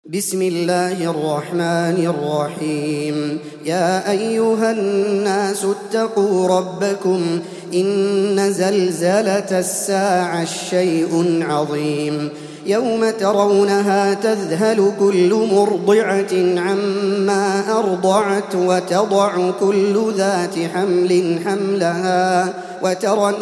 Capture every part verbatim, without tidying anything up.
بسم الله الرحمن الرحيم. يا أيها الناس اتقوا ربكم إن زلزلة الساعة شيء عظيم يوم ترونها تذهل كل مرضعة عما أرضعت وتضع كل ذات حمل حملها وترى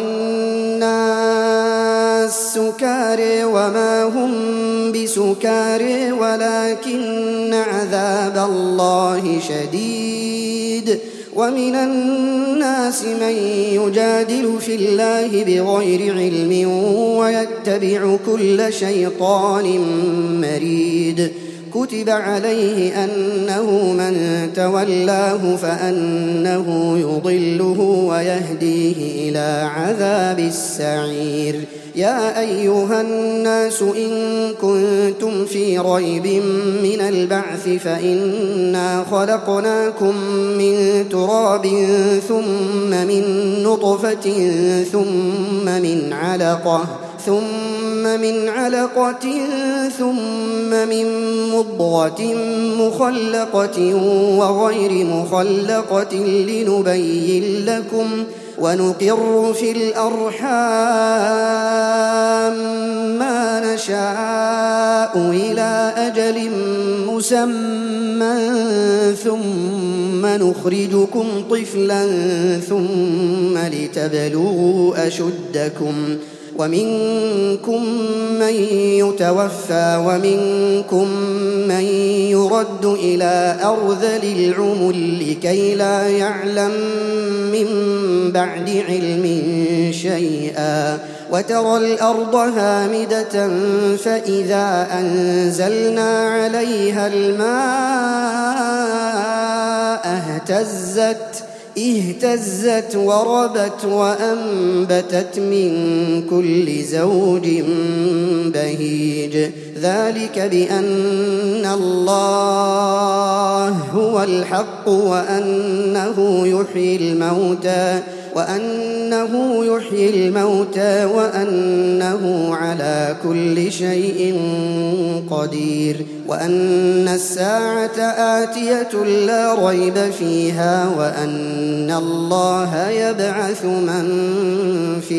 الناس سكارى وما هم بسكارى ولكن عذاب الله شديد. ومن الناس من يجادل في الله بغير علم ويتبع كل شيطان مريد. كتب عليه أنه من تولاه فأنه يضله ويهديه إلى عذاب السعير. يا أيها الناس إن كنتم في ريب من البعث فإنا خلقناكم من تراب ثم من نطفة ثم من علقة ثم من علقة ثم من مضغة مخلقة وغير مخلقة لنبين لكم ونقر في الأرحام ما نشاء إلى أجل مسمى ثم نخرجكم طفلا ثم لتبلغوا أشدكم ومنكم من يتوفى ومنكم من يرد إلى أرذل العمر لكي لا يعلم من بعد علم شيئا. وترى الأرض هامدة فإذا أنزلنا عليها الماء اهتزت اهتزت وربت وأنبتت من كل زوج بهيج. ذلك بأن الله هو الحق وأنه يحيي الموتى وأنه يحيي الموتى وأنه على كل شيء قدير وأن الساعة آتية لا ريب فيها وأن الله يبعث من في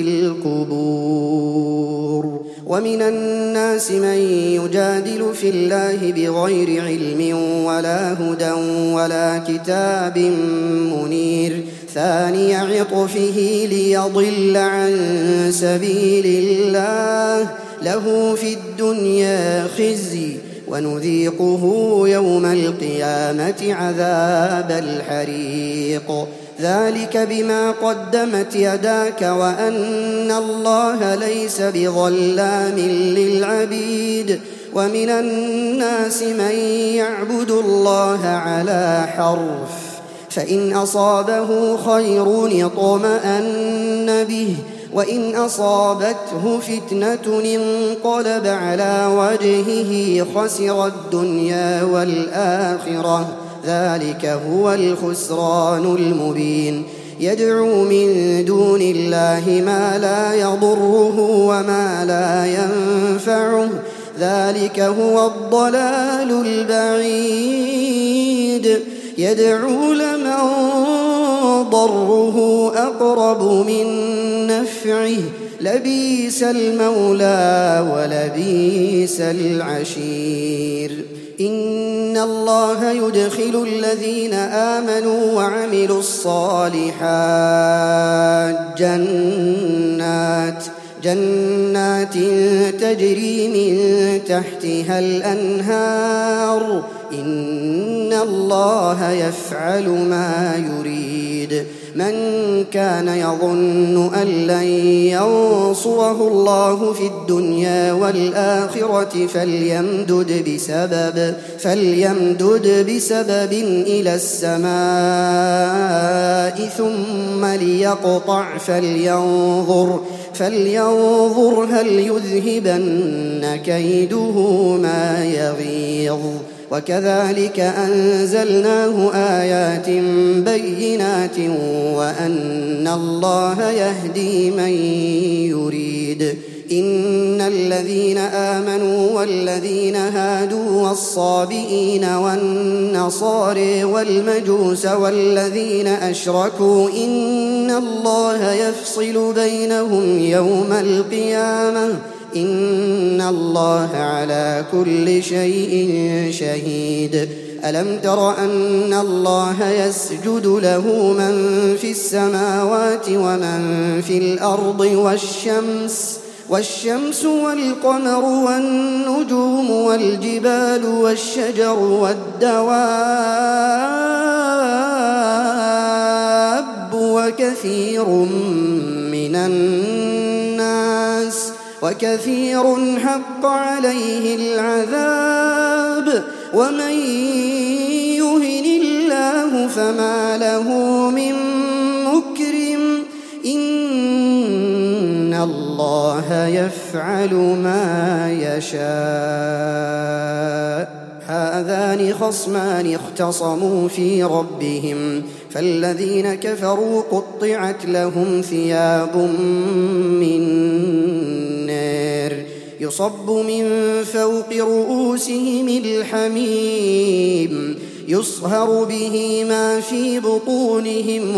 القبور. ومن الناس من يجادل في الله بغير علم ولا هدى ولا كتاب منير ثاني عطفه ليضل عن سبيل الله له في الدنيا خزي ونذيقه يوم القيامة عذاب الحريق. ذلك بما قدمت يداك وأن الله ليس بظلام للعبيد. ومن الناس من يعبد الله على حرف فإن أصابه خير اطمأن به وإن أصابته فتنة انقلب على وجهه خسر الدنيا والآخرة. ذلك هو الخسران المبين. يدعو من دون الله ما لا يضره وما لا ينفعه ذلك هو الضلال البعيد. يدعو لمن ضره أقرب من نفعه لبئس المولى ولبئس العشير. إن الله يدخل الذين آمنوا وعملوا الصالحات جنات جنات تجري من تحتها الأنهار إن الله يفعل ما يريد. من كان يظن أن لن ينصره الله في الدنيا والآخرة فليمدد بسبب فليمدد بسبب إلى السماء ثم ليقطع فلينظر فلينظر هل يذهبن كيده ما يغيظ. وكذلك أنزلناه آيات بينات وأن الله يهدي من يريد إن الذين آمنوا والذين هادوا والصابئين والنصارى والمجوس والذين أشركوا إن الله يفصل بينهم يوم القيامة إن الله على كل شيء شهيد. ألم تر أن الله يسجد له من في السماوات ومن في الأرض والشمس والشمس والقمر والنجوم والجبال والشجر والدواب وكثير من الناس وكثير حق عليه العذاب ومن يهن الله فما له من مكرم إن الله يفعل ما يشاء. هذان خصمان اختصموا في ربهم فالذين كفروا قطعت لهم ثياب من نار يصب من فوق رؤوسهم الحميم يصهر به ما في بطونهم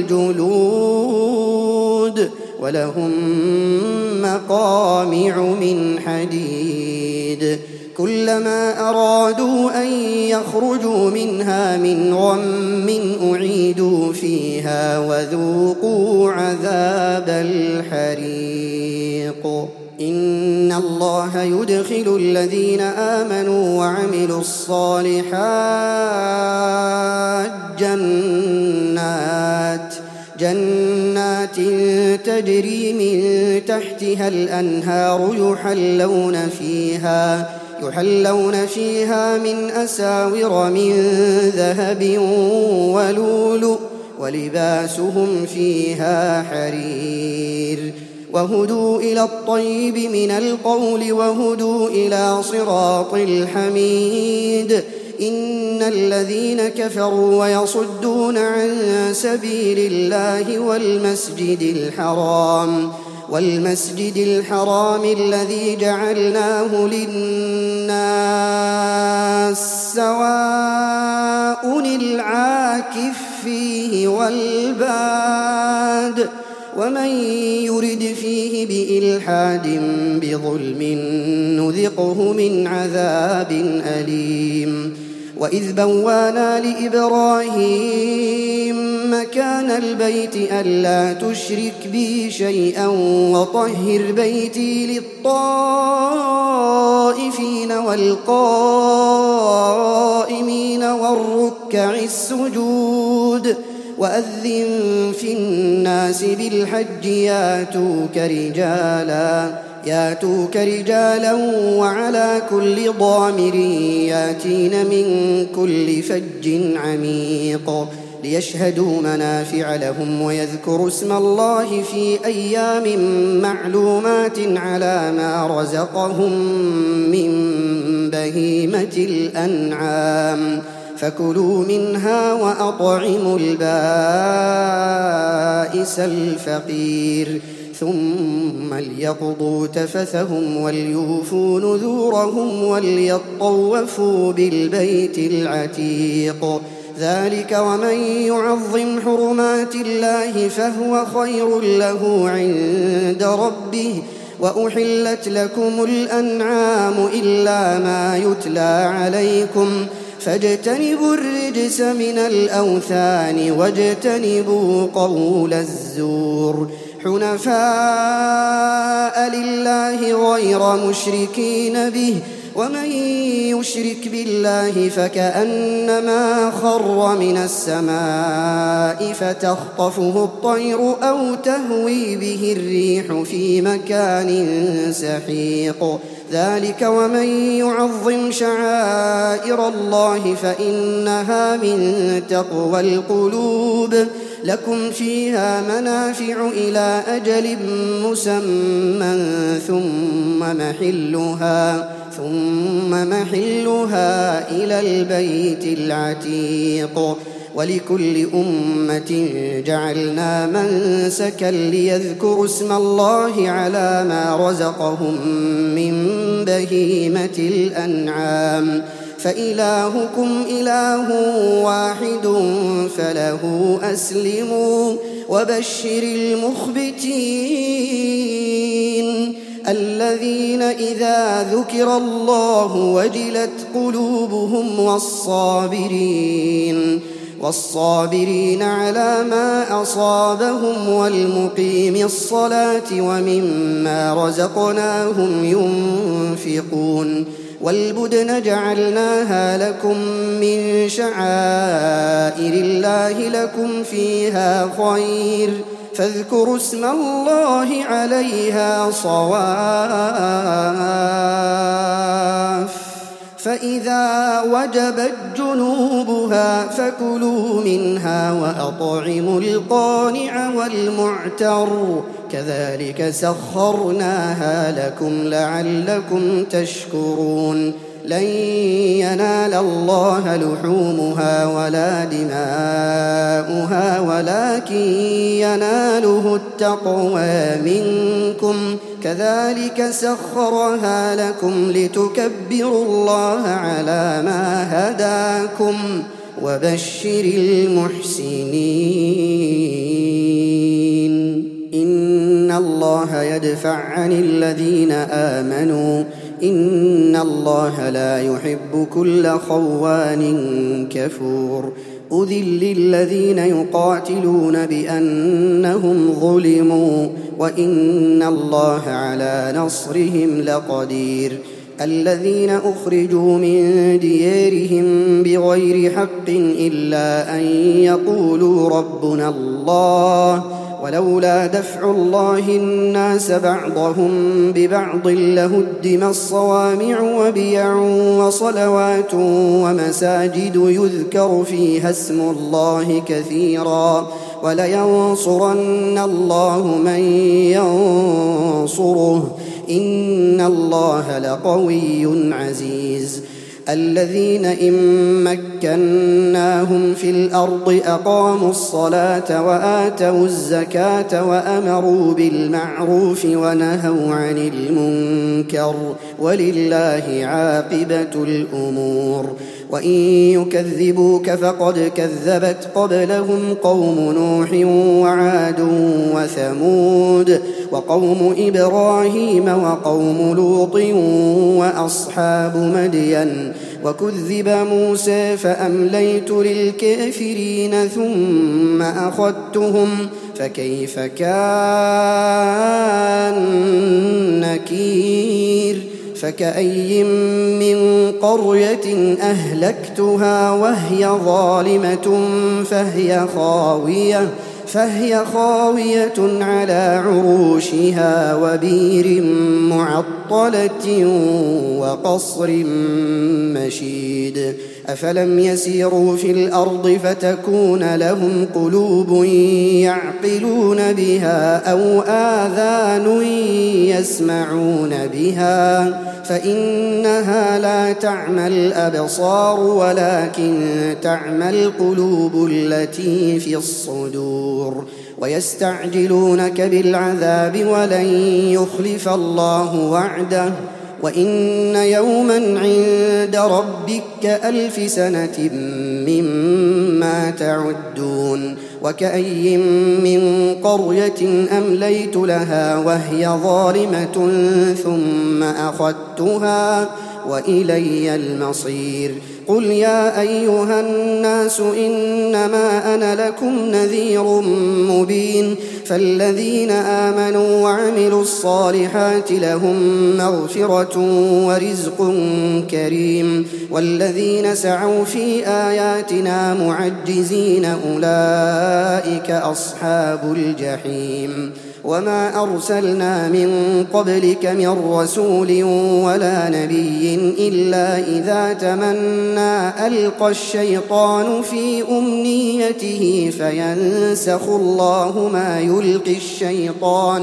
والجلود ولهم مقامع من حديد كلما أرادوا أن يخرجوا منها من غم أعيدوا فيها وذوقوا عذاب الحريق. إن الله يدخل الذين آمنوا وعملوا الصالحات جنات جنات تجري من تحتها الأنهار يحلون فيها يحلون فيها من أساور من ذهب ولؤلؤ ولباسهم فيها حرير وهدوا إلى الطيب من القول وهدوا إلى صراط الحميد. إن الذين كفروا ويصدون عن سبيل الله والمسجد الحرام والمسجد الحرام الذي جعلناه للناس سواء العاكف فيه والباد ومن يرد فيه بإلحاد بظلم نذقه من عذاب أليم. وإذ بوانا لإبراهيم مكان البيت ألا تشرك بي شيئا وطهر بيتي للطائفين والقائمين والركع السجود وأذن في الناس بالحج ياتوك رجالا ياتوك رجالا وعلى كل ضامر ياتين من كل فج عميق ليشهدوا منافع لهم ويذكروا اسم الله في أيام معلومات على ما رزقهم من بهيمة الأنعام فكلوا منها وأطعموا البائس الفقير ثم ليقضوا تفثهم وليوفوا نذورهم وليطوفوا بالبيت العتيق ذلك ومن يعظم حرمات الله فهو خير له عند ربه وأحلت لكم الأنعام إلا ما يتلى عليكم فاجتنبوا الرجس من الأوثان واجتنبوا قول الزور حنفاء لله غير مشركين به ومن يشرك بالله فكأنما خر من السماء فتخطفه الطير أو تهوي به الريح في مكان سحيق ذلك ومن يعظم شعائر الله فإنها من تقوى القلوب لكم فيها منافع إلى أجل مسمى ثم محلها ثم محلها إلى البيت العتيق ولكل أمة جعلنا منسكا ليذكروا اسم الله على ما رزقهم من بهيمة الأنعام فإلهكم إله واحد فله أسلموا وبشر المخبتين الذين إذا ذكر الله وجلت قلوبهم والصابرين والصابرين على ما أصابهم والمقيم الصلاة ومما رزقناهم ينفقون والبدن جعلناها لكم من شعائر الله لكم فيها خير فاذكروا اسم الله عليها صواف فإذا وجبت جنوبها فكلوا منها وأطعموا القانع والمعتر كذلك سخرناها لكم لعلكم تشكرون لن ينال الله لحومها ولا دماؤها ولكن يناله التقوى منكم كذلك سخرها لكم لتكبروا الله على ما هداكم وبشر المحسنين إن الله يدفع عن الذين آمنوا إن الله لا يحب كل خوان كفور أذل للذين يقاتلون بأنهم ظلموا وإن الله على نصرهم لقدير الذين أخرجوا من ديارهم بغير حق إلا أن يقولوا ربنا الله ولولا دفع الله الناس بعضهم ببعض لهدم الصوامع وبيع وصلوات ومساجد يذكر فيها اسم الله كثيرا ولينصرن الله من ينصره إن الله لقوي عزيز الذين إن مكناهم في الأرض أقاموا الصلاة وآتوا الزكاة وأمروا بالمعروف ونهوا عن المنكر ولله عاقبة الأمور وإن يكذبوك فقد كذبت قبلهم قوم نوح وعاد وثمود وقوم إبراهيم وقوم لوط وأصحاب مدين وكذب موسى فأمليت للكافرين ثم أخذتهم فكيف كان نكير فكأي من قرية أهلكتها وهي ظالمة فهي خاوية فهي خاوية على عروشها وبير معطلة وقصر مشيد أفلم يسيروا في الأرض فتكون لهم قلوب يعقلون بها أو آذان يسمعون بها فإنها لا تعمى الأبصار ولكن تعمى القلوب التي في الصدور ويستعجلونك بالعذاب ولن يخلف الله وعده وإن يوما عند ربك كألف سنة مما تعدون وكأي من قرية أمليت لها وهي ظالمة ثم أخذتها وإلي المصير قل يا أيها الناس إنما أنا لكم نذير مبين فالذين آمنوا وعملوا الصالحات لهم مغفرة ورزق كريم والذين سعوا في آياتنا معجزين أولئك أصحاب الجحيم وما أرسلنا من قبلك من رسول ولا نبي إلا إذا تمنى ألقى الشيطان في أمنيته فينسخ الله ما يلقي الشيطان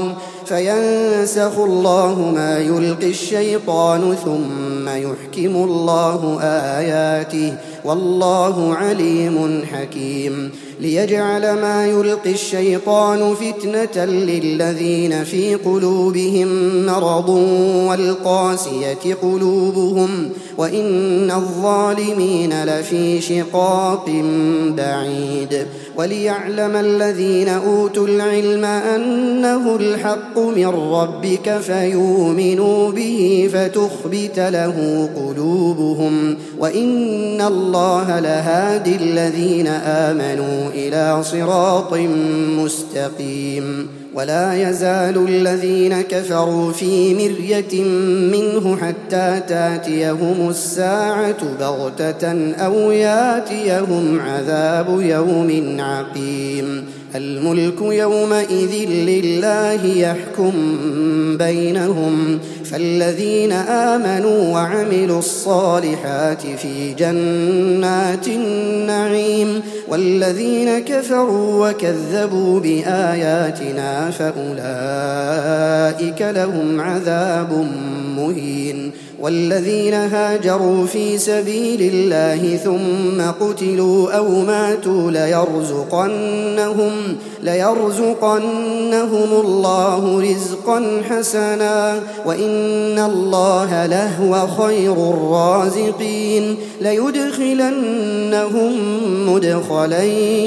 فينسخ الله ما يلقي الشيطان ثم يحكم الله آياته والله عليم حكيم ليجعل ما يلقي الشيطان فتنة للذين في قلوبهم مرض والقاسية قلوبهم وإن الظالمين لفي شقاق بعيد وليعلم الذين أوتوا العلم أنه الحق من ربك فيؤمنوا به فتخبت له قلوبهم وإن الله لهادي الذين آمنوا إلى صراط مستقيم ولا يزال الذين كفروا في مرية منه حتى تاتيهم الساعة بغتة أو ياتيهم عذاب يوم عقيم الملك يومئذ لله يحكم بينهم فالذين آمنوا وعملوا الصالحات في جنات النعيم والذين كفروا وكذبوا بآياتنا فأولئك لهم عذاب مهين والذين هاجروا في سبيل الله ثم قتلوا أو ماتوا ليرزقنهم, ليرزقنهم الله رزقا حسنا وإن الله لهو خير الرازقين ليدخلنهم مدخلا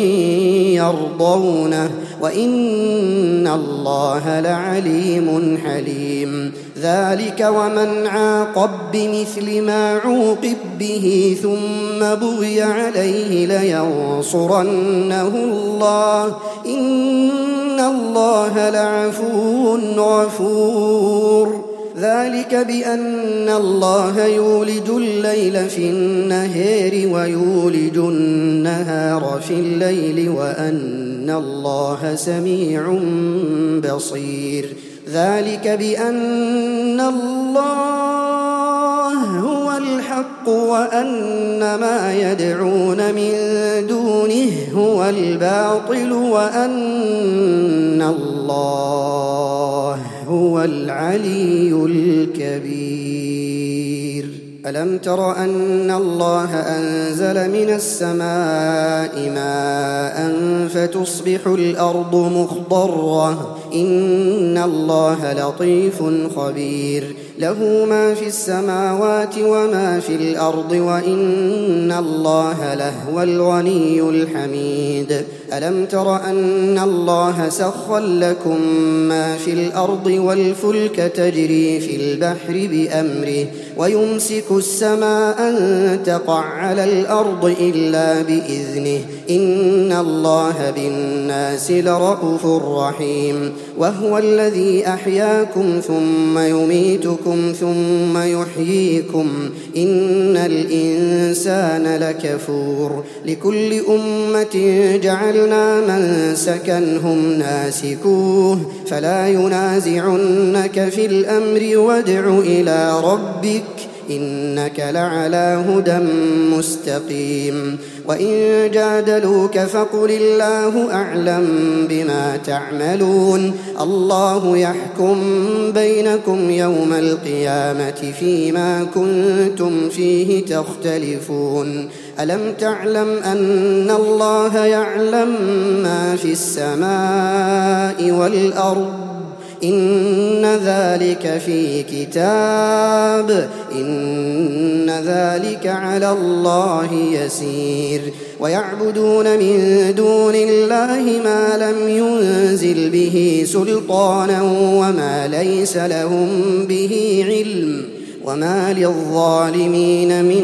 يرضونه وإن الله لعليم حليم ذلك ومن عاقب بمثل ما عوقب به ثم بغي عليه لينصرنه الله إن الله لعفو غفور ذلك بأن الله يولج الليل في النهار ويولج النهار في الليل وأن الله سميع بصير ذلك بأن الله هو الحق وأن ما يدعون من دونه هو الباطل وأن الله هو العلي الكبير ألم تر أن الله أنزل من السماء ماء فتصبح الأرض مخضرة إن الله لطيف خبير له ما في السماوات وما في الأرض وإن الله لهو الغني الحميد ألم تر أن الله سخر لكم ما في الأرض والفلك تجري في البحر بأمره ويمسك السماء أن تقع على الأرض إلا بإذنه إن الله بالناس لرءوف رحيم وهو الذي أحياكم ثم يميتكم ثم يحييكم إن الإنسان لكفور لكل أمة جعلنا منسكا هم ناسكوه فلا ينازعنك في الأمر وادع إلى ربك إنك لعلى هدى مستقيم وإن جادلوك فقل الله أعلم بما تعملون الله يحكم بينكم يوم القيامة فيما كنتم فيه تختلفون ألم تعلم أن الله يعلم ما في السماء والأرض إن ذلك في كتاب إن ذلك على الله يسير ويعبدون من دون الله ما لم ينزل به سلطانا وما ليس لهم به علم وما للظالمين من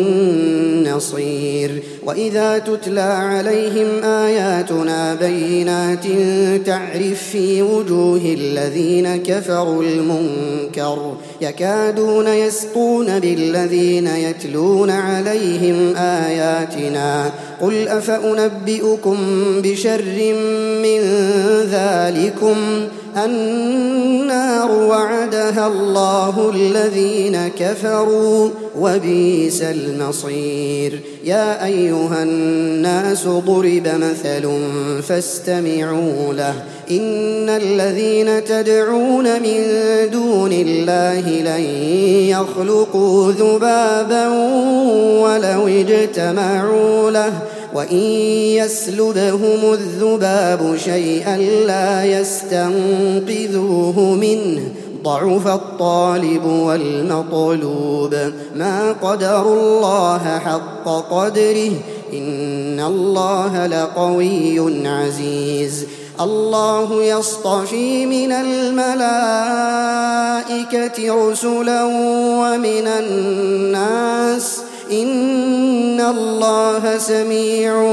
نصير وإذا تتلى عليهم آياتنا بينات تعرف في وجوه الذين كفروا المنكر يكادون يسطون بالذين يتلون عليهم آياتنا قل أفأنبئكم بشر من ذلكم النار وعدها الله الذين كفروا وبئس المصير يا أيها الناس ضرب مثل فاستمعوا له إن الذين تدعون من دون الله لن يخلقوا ذبابا ولو اجتمعوا له وإن يسلبهم الذباب شيئا لا يستنقذوه منه ضعف الطالب والمطلوب ما قدروا الله حق قدره إن الله لقوي عزيز الله يصطفي من الملائكة رسلا ومن الناس إن الله سميع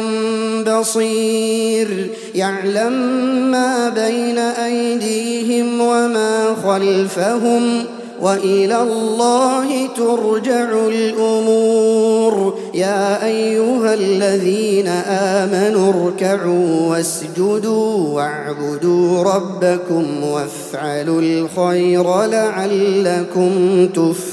بصير يعلم ما بين أيديهم وما خلفهم وإلى الله ترجع الأمور يا أيها الذين آمنوا اركعوا واسجدوا واعبدوا ربكم وافعلوا الخير لعلكم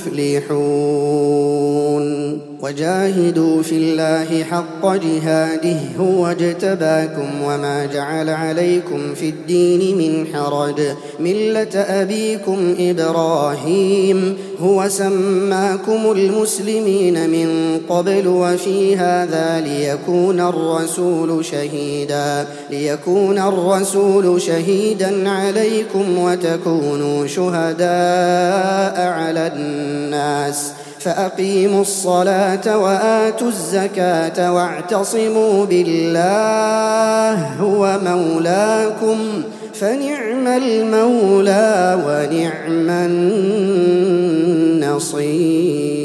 تفلحون وجاهدوا في الله حق جهاده هو اجتباكم وما جعل عليكم في الدين من حرج ملة أبيكم إبراهيم هو سماكم المسلمين من قبل وفي هذا ليكون الرسول شهيدا ليكون الرسول شهيدا عليكم وتكونوا شهداء على الناس فأقيموا الصلاة وآتوا الزكاة واعتصموا بالله هو مولاكم فنعم المولى ونعم النصير.